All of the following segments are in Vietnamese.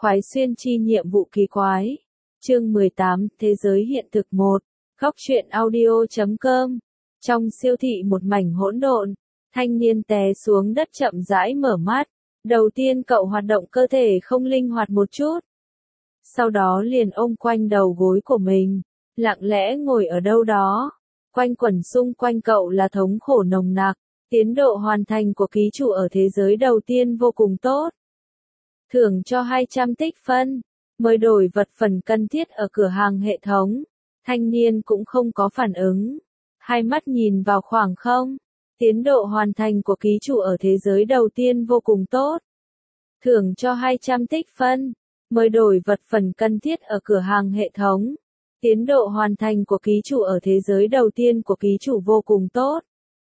Khoái xuyên chi nhiệm vụ kỳ quái. Chương 18, Thế giới hiện thực 1. Góc truyện audio.com. Trong siêu thị một mảnh hỗn độn, thanh niên té xuống đất chậm rãi mở mắt. Đầu tiên cậu hoạt động cơ thể không linh hoạt một chút. Sau đó liền ôm quanh đầu gối của mình, lặng lẽ ngồi ở đâu đó. Quanh quẩn xung quanh cậu là thống khổ nồng nặc. Tiến độ hoàn thành của ký chủ ở thế giới đầu tiên vô cùng tốt. Thưởng cho 200 tích phân. Mời đổi vật phần cần thiết ở cửa hàng hệ thống. Thanh niên cũng không có phản ứng. Hai mắt nhìn vào khoảng không. Tiến độ hoàn thành của ký chủ ở thế giới đầu tiên vô cùng tốt. Thưởng cho 200 tích phân. Mời đổi vật phần cần thiết ở cửa hàng hệ thống. Tiến độ hoàn thành của ký chủ ở thế giới đầu tiên của ký chủ vô cùng tốt.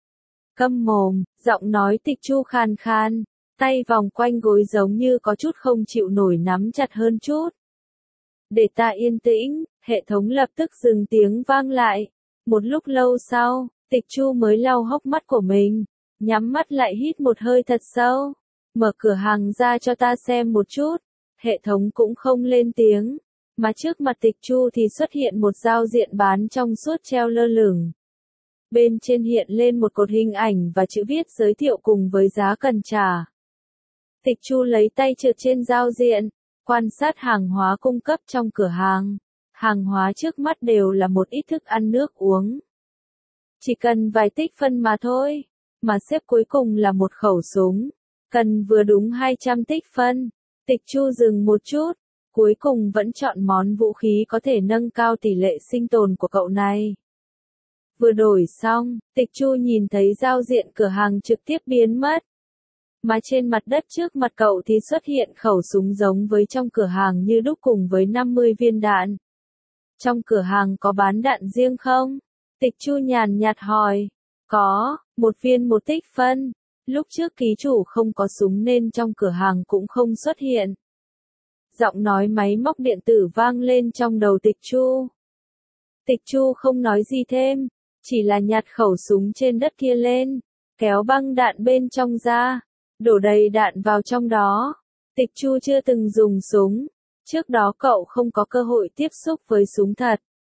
Câm mồm, giọng nói Tịch Chu khan khan, tay vòng quanh gối giống như có chút không chịu nổi nắm chặt hơn chút. Để ta yên tĩnh, hệ thống lập tức dừng tiếng vang lại. Một lúc lâu sau, Tịch Chu mới lau hốc mắt của mình, nhắm mắt lại hít một hơi thật sâu. Mở cửa hàng ra cho ta xem một chút. Hệ thống cũng không lên tiếng, mà trước mặt Tịch Chu thì xuất hiện một giao diện bán trong suốt treo lơ lửng. Bên trên hiện lên một cột hình ảnh và chữ viết giới thiệu cùng với giá cần trả. Tịch Chu lấy tay trượt trên giao diện, quan sát hàng hóa cung cấp trong cửa hàng. Hàng hóa trước mắt đều là một ít thức ăn nước uống. Chỉ cần vài tích phân mà thôi, mà xếp cuối cùng là một khẩu súng. Cần vừa đúng 200 tích phân. Tịch Chu dừng một chút, cuối cùng vẫn chọn món vũ khí có thể nâng cao tỷ lệ sinh tồn của cậu này. Vừa đổi xong, Tịch Chu nhìn thấy giao diện cửa hàng trực tiếp biến mất. Mà trên mặt đất trước mặt cậu thì xuất hiện khẩu súng giống với trong cửa hàng như đúc cùng với 50 viên đạn. Trong cửa hàng có bán đạn riêng không? Tịch Chu nhàn nhạt hỏi. Có, một viên một tích phân. Lúc trước ký chủ không có súng nên trong cửa hàng cũng không xuất hiện. Giọng nói máy móc điện tử vang lên trong đầu Tịch Chu. Tịch Chu không nói gì thêm, chỉ là nhặt khẩu súng trên đất kia lên, kéo băng đạn bên trong ra, đổ đầy đạn vào trong đó. Tịch Chu chưa từng dùng súng, trước đó cậu không có cơ hội tiếp xúc với súng thật.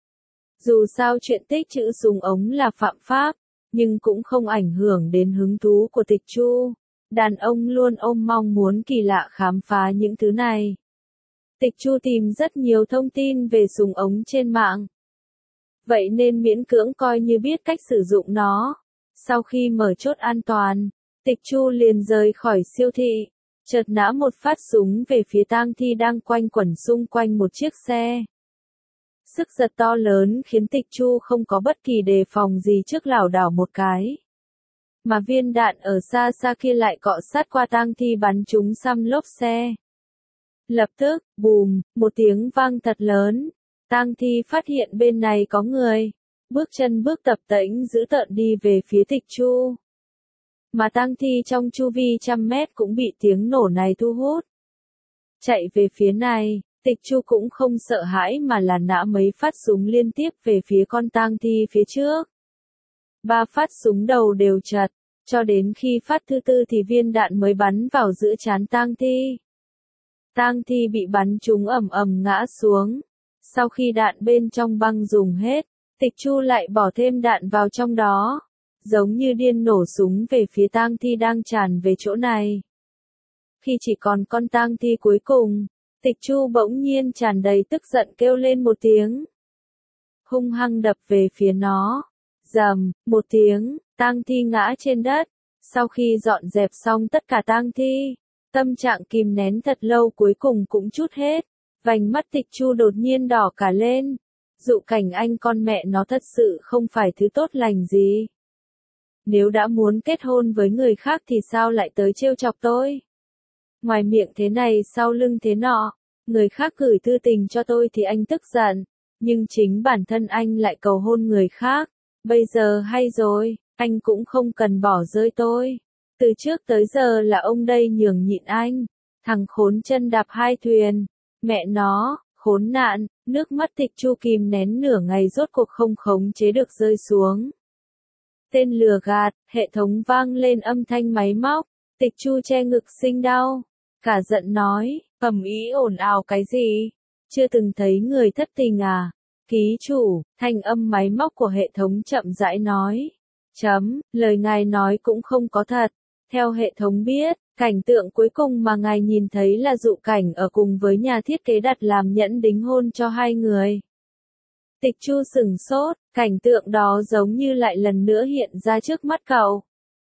Dù sao chuyện tích trữ súng ống là phạm pháp, nhưng cũng không ảnh hưởng đến hứng thú của Tịch Chu. Đàn ông luôn ôm mong muốn kỳ lạ khám phá những thứ này. Tịch Chu tìm rất nhiều thông tin về súng ống trên mạng. Vậy nên miễn cưỡng coi như biết cách sử dụng nó. Sau khi mở chốt an toàn, Tịch Chu liền rời khỏi siêu thị, chợt nã một phát súng về phía tang thi đang quanh quẩn xung quanh một chiếc xe. Sức giật to lớn khiến Tịch Chu không có bất kỳ đề phòng gì trước lảo đảo một cái. Mà viên đạn ở xa xa kia lại cọ sát qua tang thi bắn trúng xăm lốp xe. Lập tức, bùm, một tiếng vang thật lớn. Tang thi phát hiện bên này có người. Bước chân bước tập tễnh giữ tợn đi về phía Tịch Chu. Mà tang thi trong chu vi 100 mét cũng bị tiếng nổ này thu hút. Chạy về phía này, Tịch Chu cũng không sợ hãi mà là nã mấy phát súng liên tiếp về phía con tang thi phía trước. 3 phát súng đầu đều chật, cho đến khi phát thứ tư thì viên đạn mới bắn vào giữa trán tang thi. Tang thi bị bắn trúng ầm ầm ngã xuống. Sau khi đạn bên trong băng dùng hết, Tịch Chu lại bỏ thêm đạn vào trong đó, giống như điên nổ súng về phía tang thi đang tràn về chỗ này. Khi chỉ còn con tang thi cuối cùng, Tịch Chu bỗng nhiên tràn đầy tức giận kêu lên một tiếng. Hung hăng đập về phía nó. Rầm, một tiếng, tang thi ngã trên đất. Sau khi dọn dẹp xong tất cả tang thi, tâm trạng kìm nén thật lâu cuối cùng cũng trút hết. Vành mắt Tịch Chu đột nhiên đỏ cả lên. Dụ Cảnh Anh con mẹ nó thật sự không phải thứ tốt lành gì. Nếu đã muốn kết hôn với người khác thì sao lại tới trêu chọc tôi? Ngoài miệng thế này sau lưng thế nọ, người khác gửi thư tình cho tôi thì anh tức giận, nhưng chính bản thân anh lại cầu hôn người khác. Bây giờ hay rồi, anh cũng không cần bỏ rơi tôi. Từ trước tới giờ là ông đây nhường nhịn anh. Thằng khốn chân đạp hai thuyền. Mẹ nó, khốn nạn, nước mắt Tịch Chu kìm nén nửa ngày rốt cuộc không khống chế được rơi xuống. Tên lừa gạt, hệ thống vang lên âm thanh máy móc. Tịch Chu che ngực sinh đau, cả giận nói, ầm ĩ ồn ào cái gì? Chưa từng thấy người thất tình à? Ký chủ, thanh âm máy móc của hệ thống chậm rãi nói. Lời ngài nói cũng không có thật. Theo hệ thống biết, cảnh tượng cuối cùng mà ngài nhìn thấy là Dụ Cảnh ở cùng với nhà thiết kế đặt làm nhẫn đính hôn cho hai người. Tịch Chu sửng sốt, cảnh tượng đó giống như lại lần nữa hiện ra trước mắt cậu.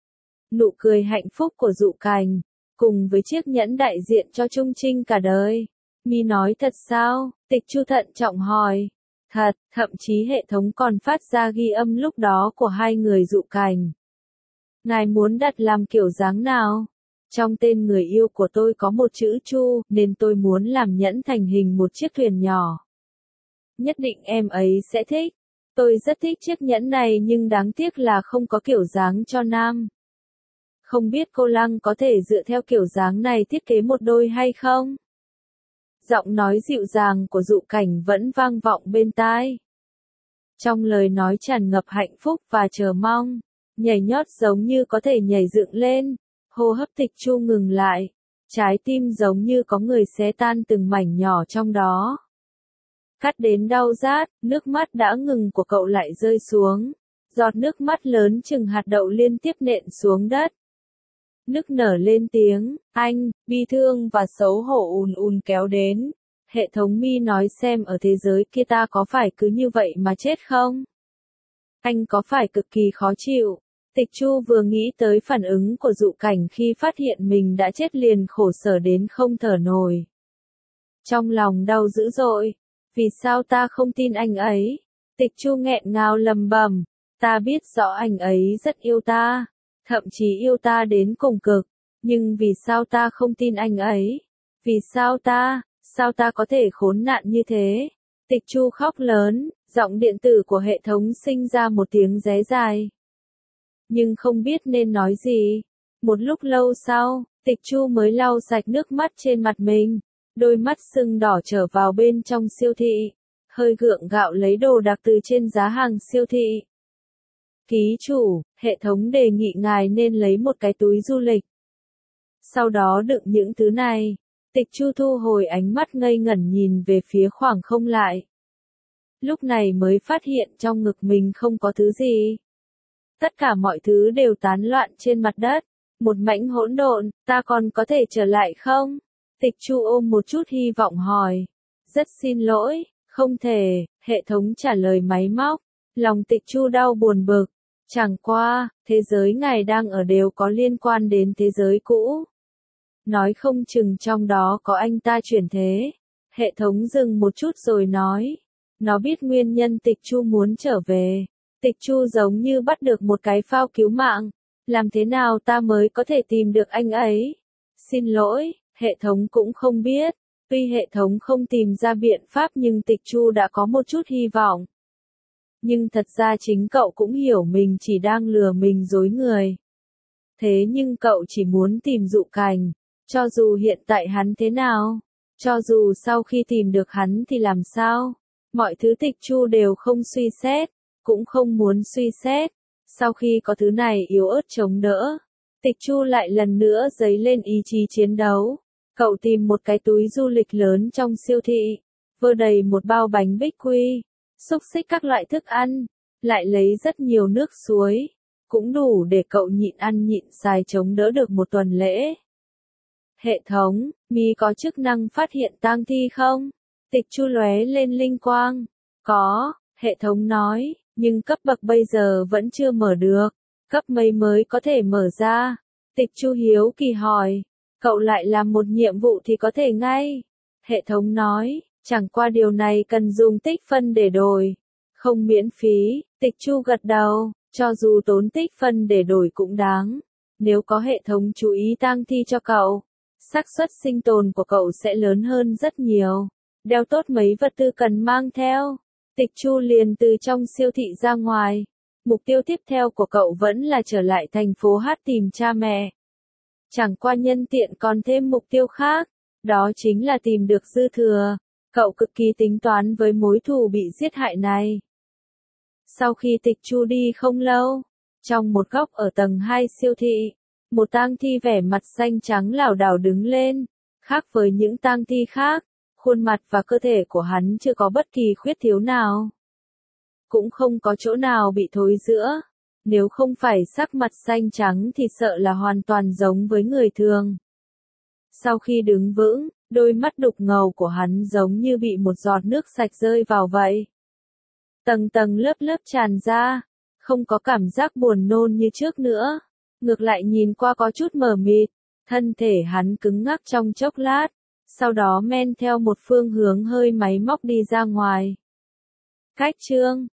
Nụ cười hạnh phúc của Dụ Cảnh, cùng với chiếc nhẫn đại diện cho Trung Trinh cả đời. Mi nói thật sao? Tịch Chu thận trọng hỏi. Thật, thậm chí hệ thống còn phát ra ghi âm lúc đó của hai người Dụ Cảnh. Ngài muốn đặt làm kiểu dáng nào? Trong tên người yêu của tôi có một chữ Chu, nên tôi muốn làm nhẫn thành hình một chiếc thuyền nhỏ. Nhất định em ấy sẽ thích. Tôi rất thích chiếc nhẫn này nhưng đáng tiếc là không có kiểu dáng cho nam. Không biết cô Lăng có thể dựa theo kiểu dáng này thiết kế một đôi hay không? Giọng nói dịu dàng của Dụ Cảnh vẫn vang vọng bên tai. Trong lời nói tràn ngập hạnh phúc và chờ mong, nhảy nhót giống như có thể nhảy dựng lên, hô hấp Tịch Chu ngừng lại, trái tim giống như có người xé tan từng mảnh nhỏ trong đó. Cắt đến đau rát, nước mắt đã ngừng của cậu lại rơi xuống, giọt nước mắt lớn chừng hạt đậu liên tiếp nện xuống đất. Nức nở lên tiếng, anh, bi thương và xấu hổ ùn ùn kéo đến. Hệ thống Mi nói xem ở thế giới kia ta có phải cứ như vậy mà chết không? Anh có phải cực kỳ khó chịu? Tịch Chu vừa nghĩ tới phản ứng của Dụ Cảnh khi phát hiện mình đã chết liền khổ sở đến không thở nổi. Trong lòng đau dữ dội, vì sao ta không tin anh ấy? Tịch Chu nghẹn ngào lầm bầm, ta biết rõ anh ấy rất yêu ta. Thậm chí yêu ta đến cùng cực, nhưng vì sao ta không tin anh ấy? Vì sao ta có thể khốn nạn như thế? Tịch Chu khóc lớn, giọng điện tử của hệ thống sinh ra một tiếng ré dài. Nhưng không biết nên nói gì. Một lúc lâu sau, Tịch Chu mới lau sạch nước mắt trên mặt mình, đôi mắt sưng đỏ trở vào bên trong siêu thị, hơi gượng gạo lấy đồ đạc từ trên giá hàng siêu thị. Ký chủ, hệ thống đề nghị ngài nên lấy một cái túi du lịch. Sau đó đựng những thứ này. Tịch Chu thu hồi ánh mắt ngây ngẩn nhìn về phía khoảng không lại. Lúc này mới phát hiện trong ngực mình không có thứ gì. Tất cả mọi thứ đều tán loạn trên mặt đất. Một mảnh hỗn độn, ta còn có thể trở lại không? Tịch Chu ôm một chút hy vọng hỏi. Rất xin lỗi, không thể, hệ thống trả lời máy móc. Lòng Tịch Chu đau buồn bực. Chẳng qua, thế giới ngài đang ở đều có liên quan đến thế giới cũ. Nói không chừng trong đó có anh ta chuyển thế. Hệ thống dừng một chút rồi nói. Nó biết nguyên nhân Tịch Chu muốn trở về. Tịch Chu giống như bắt được một cái phao cứu mạng. Làm thế nào ta mới có thể tìm được anh ấy? Xin lỗi, hệ thống cũng không biết. Tuy hệ thống không tìm ra biện pháp nhưng Tịch Chu đã có một chút hy vọng. Nhưng thật ra chính cậu cũng hiểu mình chỉ đang lừa mình dối người. Thế nhưng cậu chỉ muốn tìm Dụ Cảnh. Cho dù hiện tại hắn thế nào, cho dù sau khi tìm được hắn thì làm sao, mọi thứ Tịch Chu đều không suy xét, cũng không muốn suy xét. Sau khi có thứ này yếu ớt chống đỡ, Tịch Chu lại lần nữa dấy lên ý chí chiến đấu. Cậu tìm một cái túi du lịch lớn trong siêu thị, vơ đầy một bao bánh bích quy, xúc xích các loại thức ăn, lại lấy rất nhiều nước suối, cũng đủ để cậu nhịn ăn nhịn xài chống đỡ được một tuần lễ. Hệ thống, Mi có chức năng phát hiện tang thi không? Tịch Chu lóe lên linh quang. Có, hệ thống nói, nhưng cấp bậc bây giờ vẫn chưa mở được. Cấp mấy mới có thể mở ra? Tịch Chu hiếu kỳ hỏi. Cậu lại làm một nhiệm vụ thì có thể ngay. Hệ thống nói, chẳng qua điều này cần dùng tích phân để đổi. Không miễn phí, Tịch Chu gật đầu, cho dù tốn tích phân để đổi cũng đáng. Nếu có hệ thống chú ý tang thi cho cậu, xác suất sinh tồn của cậu sẽ lớn hơn rất nhiều. Đeo tốt mấy vật tư cần mang theo. Tịch Chu liền từ trong siêu thị ra ngoài. Mục tiêu tiếp theo của cậu vẫn là trở lại thành phố Hát tìm cha mẹ. Chẳng qua nhân tiện còn thêm mục tiêu khác, đó chính là tìm được dư thừa. Cậu cực kỳ tính toán với mối thù bị giết hại này. Sau khi Tịch Chu đi không lâu, trong một góc ở tầng 2 siêu thị, một tang thi vẻ mặt xanh trắng lảo đảo đứng lên, Khác với những tang thi khác, khuôn mặt và cơ thể của hắn chưa có bất kỳ khuyết thiếu nào. Cũng không có chỗ nào bị thối rữa. Nếu không phải sắc mặt xanh trắng thì sợ là hoàn toàn giống với người thường. Sau khi đứng vững, đôi mắt đục ngầu của hắn giống như bị một giọt nước sạch rơi vào vậy. Tầng tầng lớp lớp tràn ra, không có cảm giác buồn nôn như trước nữa. Ngược lại nhìn qua có chút mờ mịt, thân thể hắn cứng ngắc trong chốc lát, sau đó men theo một phương hướng hơi máy móc đi ra ngoài. Cách chương